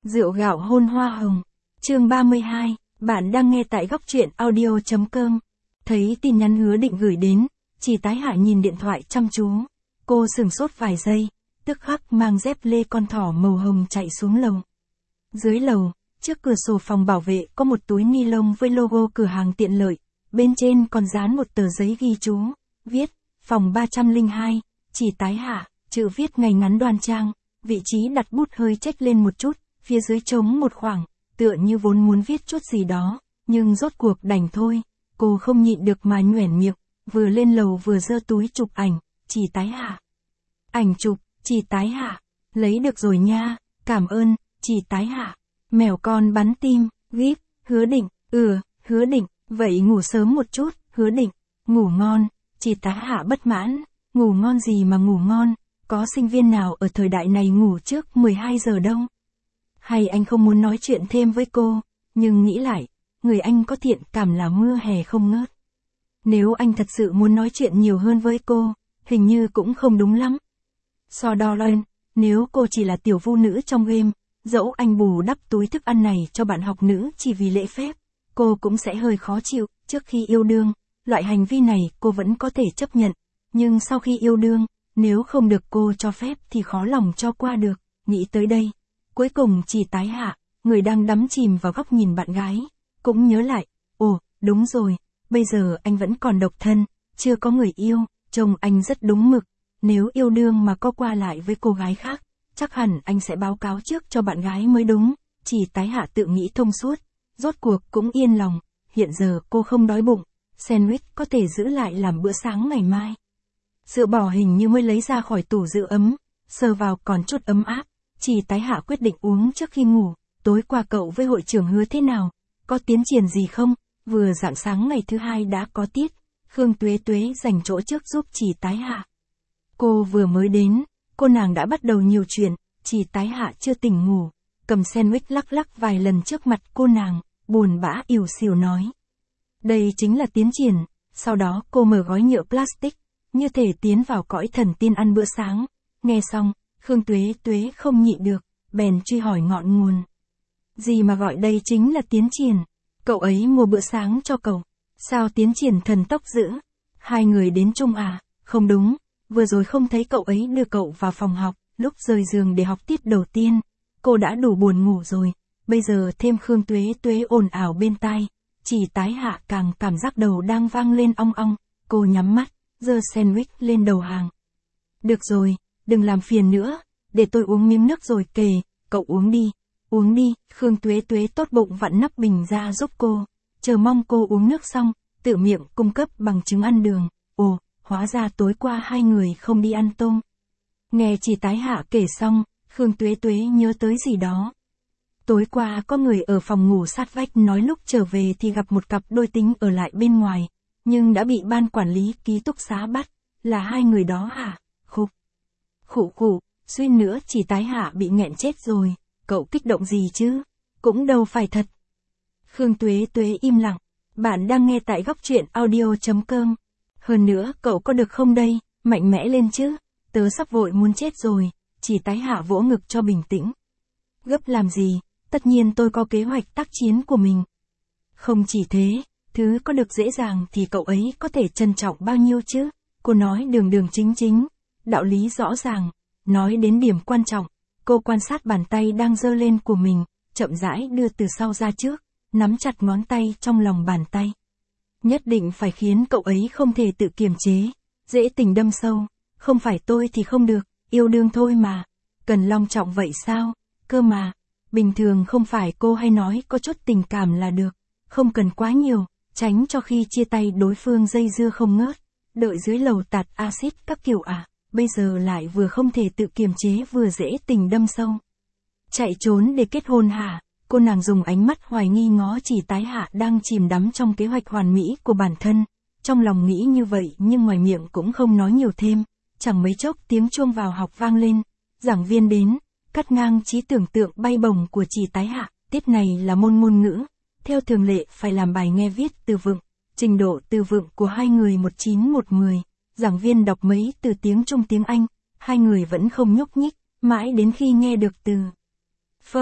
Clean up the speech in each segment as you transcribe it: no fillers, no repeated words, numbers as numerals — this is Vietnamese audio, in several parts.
Rượu gạo hôn hoa hồng. Chương 32, bạn đang nghe tại góc truyện audio.com. Thấy tin nhắn Hứa Định gửi đến, Chỉ Tái Hạ nhìn điện thoại chăm chú. Cô sửng sốt vài giây, tức khắc mang dép lê con thỏ màu hồng chạy xuống lầu. Dưới lầu, trước cửa sổ phòng bảo vệ có một túi ni lông với logo cửa hàng tiện lợi, bên trên còn dán một tờ giấy ghi chú, viết, phòng 302, Chỉ Tái Hạ, chữ viết ngay ngắn đoan trang, vị trí đặt bút hơi chếch lên một chút, phía dưới trống một khoảng, tựa như vốn muốn viết chút gì đó, nhưng rốt cuộc đành thôi, cô không nhịn được mà nhoẻn miệng, vừa lên lầu vừa giơ túi chụp ảnh, Chỉ Tái Hạ. Ảnh chụp, Chỉ Tái Hạ, lấy được rồi nha, cảm ơn, Chỉ Tái Hạ. Mèo con bắn tim, gíp, Hứa Định, Hứa Định, vậy ngủ sớm một chút, Hứa Định, ngủ ngon, Chỉ Tái Hạ bất mãn, ngủ ngon gì mà ngủ ngon, có sinh viên nào ở thời đại này ngủ trước 12 giờ đâu. Hay anh không muốn nói chuyện thêm với cô, nhưng nghĩ lại, người anh có thiện cảm là mưa hè không ngớt. Nếu anh thật sự muốn nói chuyện nhiều hơn với cô, hình như cũng không đúng lắm. So đo lên, nếu cô chỉ là tiểu vu nữ trong game, dẫu anh bù đắp túi thức ăn này cho bạn học nữ chỉ vì lễ phép, cô cũng sẽ hơi khó chịu. Trước khi yêu đương, loại hành vi này cô vẫn có thể chấp nhận, nhưng sau khi yêu đương, nếu không được cô cho phép thì khó lòng cho qua được. Nghĩ tới đây, cuối cùng Chỉ Tái Hạ, người đang đắm chìm vào góc nhìn bạn gái, cũng nhớ lại, đúng rồi, bây giờ anh vẫn còn độc thân, chưa có người yêu, chồng anh rất đúng mực, nếu yêu đương mà có qua lại với cô gái khác, chắc hẳn anh sẽ báo cáo trước cho bạn gái mới đúng. Chỉ Tái Hạ tự nghĩ thông suốt, rốt cuộc cũng yên lòng, hiện giờ cô không đói bụng, sandwich có thể giữ lại làm bữa sáng ngày mai. Sữa bò hình như mới lấy ra khỏi tủ giữ ấm, sờ vào còn chút ấm áp, Chỉ Tái Hạ quyết định uống trước khi ngủ. Tối qua cậu với hội trưởng Hứa thế nào? Có tiến triển gì không? Vừa rạng sáng ngày thứ hai đã có tiết, Khương Tuế Tuế dành chỗ trước giúp Chỉ Tái Hạ. Cô vừa mới đến, cô nàng đã bắt đầu nhiều chuyện, Chỉ Tái Hạ chưa tỉnh ngủ, cầm sandwich lắc lắc vài lần trước mặt cô nàng, buồn bã ỉu xìu nói. Đây chính là tiến triển. Sau đó cô mở gói nhựa plastic, như thể tiến vào cõi thần tiên ăn bữa sáng. Nghe xong, Khương Tuế Tuế không nhịn được, bèn truy hỏi ngọn nguồn. Gì mà gọi đây chính là tiến triển? Cậu ấy mua bữa sáng cho cậu. Sao tiến triển thần tốc dữ? Hai người đến chung à? Không đúng, vừa rồi không thấy cậu ấy đưa cậu vào phòng học, lúc rời giường để học tiết đầu tiên. Cô đã đủ buồn ngủ rồi, bây giờ thêm Khương Tuế Tuế ồn ào bên tai. Chỉ Tái Hạ càng cảm giác đầu đang vang lên ong ong, cô nhắm mắt, giơ sandwich lên đầu hàng. Được rồi, đừng làm phiền nữa, để tôi uống miếng nước rồi kể, cậu uống đi, Khương Tuế Tuế tốt bụng vặn nắp bình ra giúp cô, chờ mong cô uống nước xong, tự miệng cung cấp bằng chứng ăn đường. Hóa ra tối qua hai người không đi ăn tôm. Nghe Chỉ Tái Hạ kể xong, Khương Tuế Tuế nhớ tới gì đó. Tối qua có người ở phòng ngủ sát vách nói lúc trở về thì gặp một cặp đôi tính ở lại bên ngoài, nhưng đã bị ban quản lý ký túc xá bắt. Là hai người đó hả? Khụ, suýt nữa Chỉ Tái Hạ bị nghẹn chết rồi. Cậu kích động gì chứ? Cũng đâu phải thật. Khương Tuế Tuế im lặng. Bạn đang nghe tại góc truyện audio.com. Hơn nữa cậu có được không đây? Mạnh mẽ lên chứ. Tớ sắp vội muốn chết rồi. Chỉ Tái Hạ vỗ ngực cho bình tĩnh. Gấp làm gì? Tất nhiên tôi có kế hoạch tác chiến của mình. Không chỉ thế, thứ có được dễ dàng thì cậu ấy có thể trân trọng bao nhiêu chứ? Cô nói đường chính, đạo lý rõ ràng. Nói đến điểm quan trọng, cô quan sát bàn tay đang giơ lên của mình, chậm rãi đưa từ sau ra trước, nắm chặt ngón tay trong lòng bàn tay. Nhất định phải khiến cậu ấy không thể tự kiềm chế, dễ tình đâm sâu. Không phải tôi thì không được, yêu đương thôi mà. Cần long trọng vậy sao? Cơ mà, bình thường không phải cô hay nói có chút tình cảm là được, không cần quá nhiều, tránh cho khi chia tay đối phương dây dưa không ngớt, đợi dưới lầu tạt axit các kiểu à, bây giờ lại vừa không thể tự kiềm chế vừa dễ tình đâm sâu. Chạy trốn để kết hôn hả? Cô nàng dùng ánh mắt hoài nghi ngó Chỉ Tái Hạ đang chìm đắm trong kế hoạch hoàn mỹ của bản thân, trong lòng nghĩ như vậy nhưng ngoài miệng cũng không nói nhiều thêm. Chẳng mấy chốc tiếng chuông vào học vang lên, giảng viên đến, cắt ngang trí tưởng tượng bay bổng của Chỉ Tái Hạ. Tiết này là môn ngôn ngữ, theo thường lệ phải làm bài nghe viết từ vựng, trình độ từ vựng của hai người 19-10, giảng viên đọc mấy từ tiếng Trung tiếng Anh, hai người vẫn không nhúc nhích, mãi đến khi nghe được từ firm,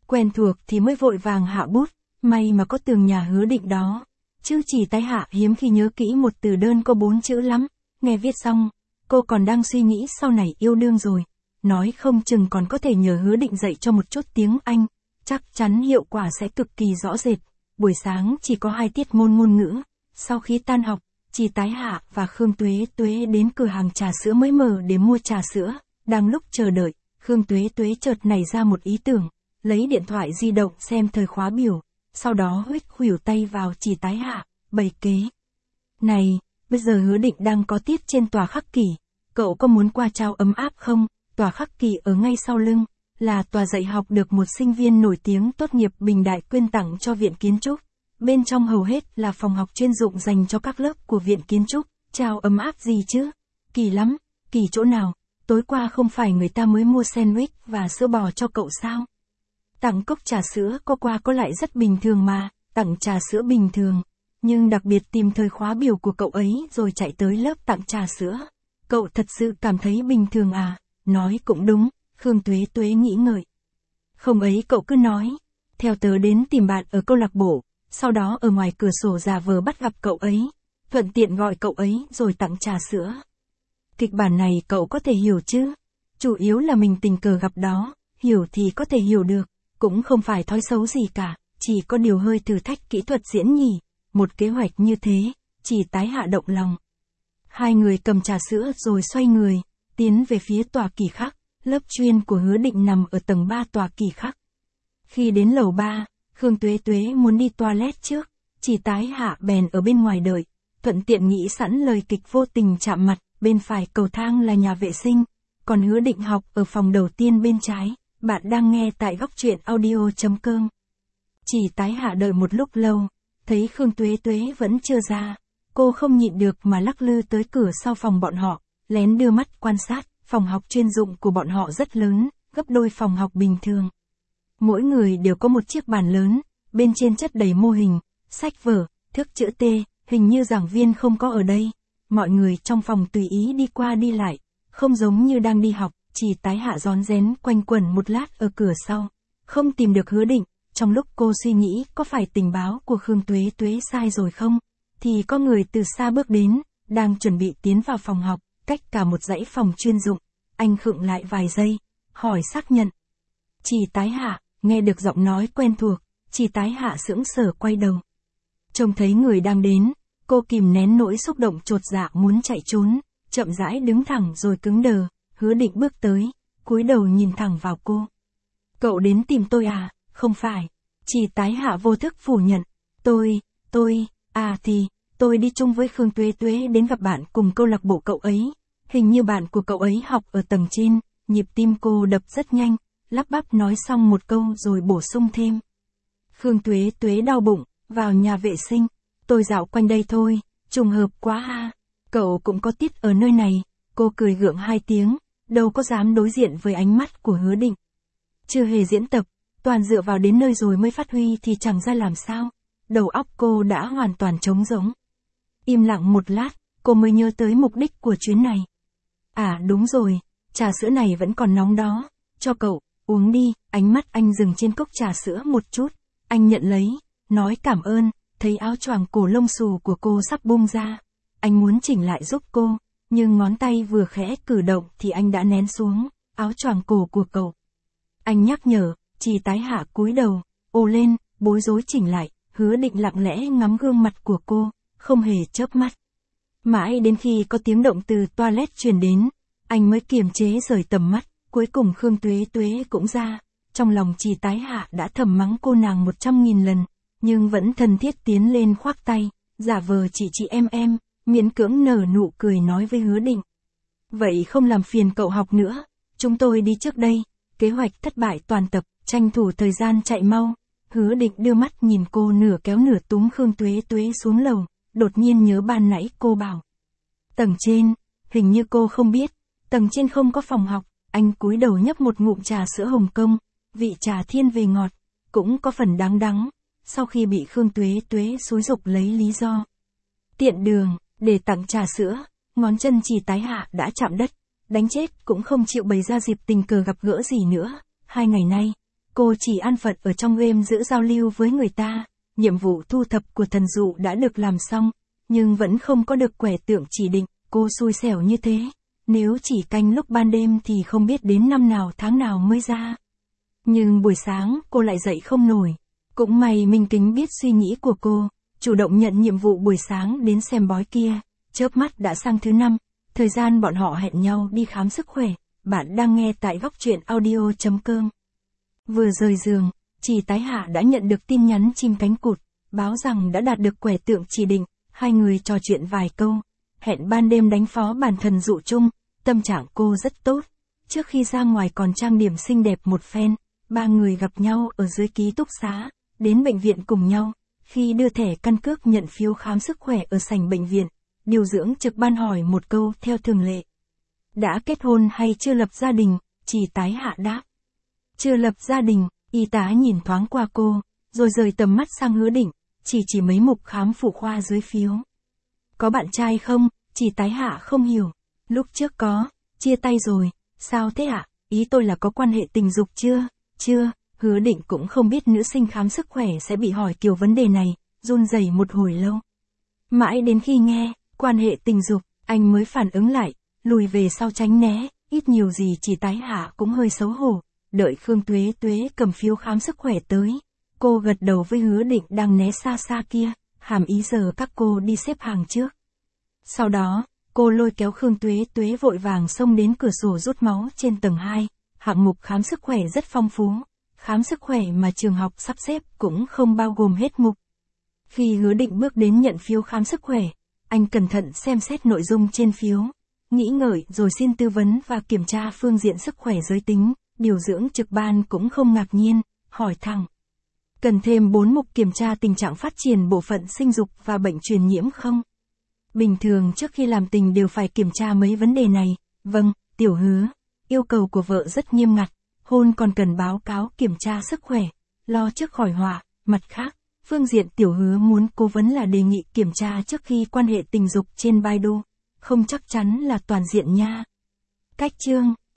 Quen thuộc thì mới vội vàng hạ bút, may mà có tường nhà Hứa Định đó. Chứ Chỉ Tái Hạ hiếm khi nhớ kỹ một từ đơn có 4 chữ lắm, nghe viết xong, cô còn đang suy nghĩ sau này yêu đương rồi. Nói không chừng còn có thể nhờ Hứa Định dạy cho một chút tiếng Anh, chắc chắn hiệu quả sẽ cực kỳ rõ rệt. Buổi sáng chỉ có 2 tiết môn ngôn ngữ, sau khi tan học, Chỉ Tái Hạ và Khương Tuế Tuế đến cửa hàng trà sữa mới mở để mua trà sữa. Đang lúc chờ đợi, Khương Tuế Tuế chợt nảy ra một ý tưởng, lấy điện thoại di động xem thời khóa biểu, sau đó huých khuỷu tay vào Chỉ Tái Hạ, bày kế. Này, bây giờ Hứa Định đang có tiết trên tòa khắc kỷ, cậu có muốn qua trao ấm áp không? Tòa khắc kỷ ở ngay sau lưng, là tòa dạy học được một sinh viên nổi tiếng tốt nghiệp Bình Đại quyên tặng cho Viện Kiến trúc. Bên trong hầu hết là phòng học chuyên dụng dành cho các lớp của Viện Kiến trúc. Trao ấm áp gì chứ? Kỳ lắm, kỳ chỗ nào? Tối qua không phải người ta mới mua sandwich và sữa bò cho cậu sao? Tặng cốc trà sữa có qua có lại rất bình thường mà, tặng trà sữa bình thường. Nhưng đặc biệt tìm thời khóa biểu của cậu ấy rồi chạy tới lớp tặng trà sữa. Cậu thật sự cảm thấy bình thường à? Nói cũng đúng, Khương Tuế Tuế nghĩ ngợi. Không ấy cậu cứ nói. Theo tớ đến tìm bạn ở câu lạc bộ, sau đó ở ngoài cửa sổ giả vờ bắt gặp cậu ấy, thuận tiện gọi cậu ấy rồi tặng trà sữa. Kịch bản này cậu có thể hiểu chứ? Chủ yếu là mình tình cờ gặp đó, hiểu thì có thể hiểu được, cũng không phải thói xấu gì cả, chỉ có điều hơi thử thách kỹ thuật diễn nhỉ. Một kế hoạch như thế, Chỉ Tái Hạ động lòng. Hai người cầm trà sữa rồi xoay người, tiến về phía tòa kỷ khắc, lớp chuyên của Hứa Định nằm ở tầng 3 tòa kỷ khắc. Khi đến lầu 3, Khương Tuế Tuế muốn đi toilet trước, Chỉ Tái Hạ bèn ở bên ngoài đợi, thuận tiện nghĩ sẵn lời kịch vô tình chạm mặt, bên phải cầu thang là nhà vệ sinh, còn Hứa Định học ở phòng đầu tiên bên trái. Bạn đang nghe tại góc truyện audio.com. Chỉ Tái Hạ đợi một lúc lâu, thấy Khương Tuế Tuế vẫn chưa ra, cô không nhịn được mà lắc lư tới cửa sau phòng bọn họ, lén đưa mắt quan sát, phòng học chuyên dụng của bọn họ rất lớn, gấp đôi phòng học bình thường. Mỗi người đều có một chiếc bàn lớn, bên trên chất đầy mô hình, sách vở, thước chữ T, hình như giảng viên không có ở đây. Mọi người trong phòng tùy ý đi qua đi lại, không giống như đang đi học. Chỉ Tái Hạ rón rén quanh quẩn một lát ở cửa sau, không tìm được Hứa Định. Trong lúc cô suy nghĩ có phải tình báo của Khương Tuế Tuế sai rồi không, thì có người từ xa bước đến, đang chuẩn bị tiến vào phòng học, cách cả một dãy phòng chuyên dụng. Anh khựng lại vài giây, hỏi xác nhận. Chỉ Tái Hạ, nghe được giọng nói quen thuộc, Chỉ Tái Hạ sững sờ quay đầu. Trông thấy người đang đến, cô kìm nén nỗi xúc động chột dạ muốn chạy trốn, chậm rãi đứng thẳng rồi cứng đờ. Hứa Định bước tới, cúi đầu nhìn thẳng vào cô. Cậu đến tìm tôi à? Không phải. Chỉ Tái Hạ vô thức phủ nhận. Thì, tôi đi chung với Khương Tuế Tuế đến gặp bạn cùng câu lạc bộ cậu ấy. Hình như bạn của cậu ấy học ở tầng trên, nhịp tim cô đập rất nhanh, lắp bắp nói xong một câu rồi bổ sung thêm. Khương Tuế Tuế đau bụng, vào nhà vệ sinh. Tôi dạo quanh đây thôi, trùng hợp quá ha. Cậu cũng có tiết ở nơi này. Cô cười gượng 2 tiếng. Đâu có dám đối diện với ánh mắt của Hứa Định. Chưa hề diễn tập, toàn dựa vào đến nơi rồi mới phát huy thì chẳng ra làm sao. Đầu óc cô đã hoàn toàn trống rỗng. Im lặng một lát, cô mới nhớ tới mục đích của chuyến này. À đúng rồi, trà sữa này vẫn còn nóng đó. Cho cậu, uống đi. Ánh mắt anh dừng trên cốc trà sữa một chút. Anh nhận lấy, nói cảm ơn, thấy áo choàng cổ lông xù của cô sắp bung ra. Anh muốn chỉnh lại giúp cô. Nhưng ngón tay vừa khẽ cử động thì anh đã nén xuống, áo choàng cổ của cậu. Anh nhắc nhở, Chỉ Tái Hạ cúi đầu, ồ lên, bối rối chỉnh lại, Hứa Định lặng lẽ ngắm gương mặt của cô, không hề chớp mắt. Mãi đến khi có tiếng động từ toilet truyền đến, anh mới kiềm chế rời tầm mắt, cuối cùng Khương Tuế Tuế cũng ra. Trong lòng Chỉ Tái Hạ đã thầm mắng cô nàng 100.000 lần, nhưng vẫn thân thiết tiến lên khoác tay, giả vờ chị em. Miễn cưỡng nở nụ cười nói với Hứa Định. Vậy không làm phiền cậu học nữa, chúng tôi đi trước đây. Kế hoạch thất bại toàn tập, tranh thủ thời gian chạy mau. Hứa Định đưa mắt nhìn cô nửa kéo nửa túm Khương Tuế Tuế xuống lầu, đột nhiên nhớ ban nãy cô bảo. Tầng trên, hình như cô không biết, tầng trên không có phòng học. Anh cúi đầu nhấp một ngụm trà sữa Hồng Kông, vị trà thiên về ngọt, cũng có phần đắng. Sau khi bị Khương Tuế Tuế xúi giục lấy lý do tiện đường để tặng trà sữa, ngón chân Chỉ Tái Hạ đã chạm đất, đánh chết cũng không chịu bày ra dịp tình cờ gặp gỡ gì nữa. 2 ngày nay, Cô chỉ an phận ở trong game giữ giao lưu với người ta. Nhiệm vụ thu thập của thần dụ đã được làm xong, nhưng vẫn không có được quẻ tượng chỉ định. Cô xui xẻo như thế. Nếu chỉ canh lúc ban đêm thì không biết đến năm nào tháng nào mới ra. Nhưng buổi sáng cô lại dậy không nổi. Cũng may Minh Kính biết suy nghĩ của cô, chủ động nhận nhiệm vụ buổi sáng đến xem bói kia. Chớp mắt đã sang thứ 5, thời gian bọn họ hẹn nhau đi khám sức khỏe. Bạn đang nghe tại góc truyện audio.com. Vừa rời giường, Chỉ Tái Hạ đã nhận được tin nhắn chim cánh cụt, báo rằng đã đạt được quẻ tượng chỉ định. Hai người trò chuyện vài câu, hẹn ban đêm đánh phó bản thần dụ chung. Tâm trạng cô rất tốt. Trước khi ra ngoài còn trang điểm xinh đẹp một phen. Ba người gặp nhau ở dưới ký túc xá, đến bệnh viện cùng nhau. Khi đưa thẻ căn cước nhận phiếu khám sức khỏe ở sảnh bệnh viện, điều dưỡng trực ban hỏi một câu theo thường lệ. Đã kết hôn hay chưa lập gia đình? Chỉ Tái Hạ đáp. Chưa lập gia đình. Y tá nhìn thoáng qua cô, rồi rời tầm mắt sang Hứa Định, chỉ mấy mục khám phụ khoa dưới phiếu. Có bạn trai không? Chỉ Tái Hạ không hiểu. Lúc trước có, chia tay rồi. Sao thế ạ? Ý tôi là có quan hệ tình dục chưa? Chưa. Hứa Định cũng không biết nữ sinh khám sức khỏe sẽ bị hỏi kiểu vấn đề này, run rẩy một hồi lâu. Mãi đến khi nghe, quan hệ tình dục, anh mới phản ứng lại, lùi về sau tránh né, ít nhiều gì Chỉ Tái Hạ cũng hơi xấu hổ. Đợi Khương Tuế Tuế cầm phiếu khám sức khỏe tới, cô gật đầu với Hứa Định đang né xa xa kia, hàm ý giờ các cô đi xếp hàng trước. Sau đó, cô lôi kéo Khương Tuế Tuế vội vàng xông đến cửa sổ rút máu trên tầng 2, hạng mục khám sức khỏe rất phong phú. Khám sức khỏe mà trường học sắp xếp cũng không bao gồm hết mục. Khi Hứa Định bước đến nhận phiếu khám sức khỏe, anh cẩn thận xem xét nội dung trên phiếu, nghĩ ngợi rồi xin tư vấn và kiểm tra phương diện sức khỏe giới tính. Điều dưỡng trực ban cũng không ngạc nhiên, hỏi thẳng. Cần thêm 4 mục kiểm tra tình trạng phát triển bộ phận sinh dục và bệnh truyền nhiễm không? Bình thường trước khi làm tình đều phải kiểm tra mấy vấn đề này. Vâng, Tiểu Hứa. Yêu cầu của vợ rất nghiêm ngặt, hôn còn cần báo cáo kiểm tra sức khỏe, lo trước khỏi họa. Mặt khác, phương diện Tiểu Hứa muốn cố vấn là đề nghị kiểm tra trước khi quan hệ tình dục trên Baidu, không chắc chắn là toàn diện nha. Cách chương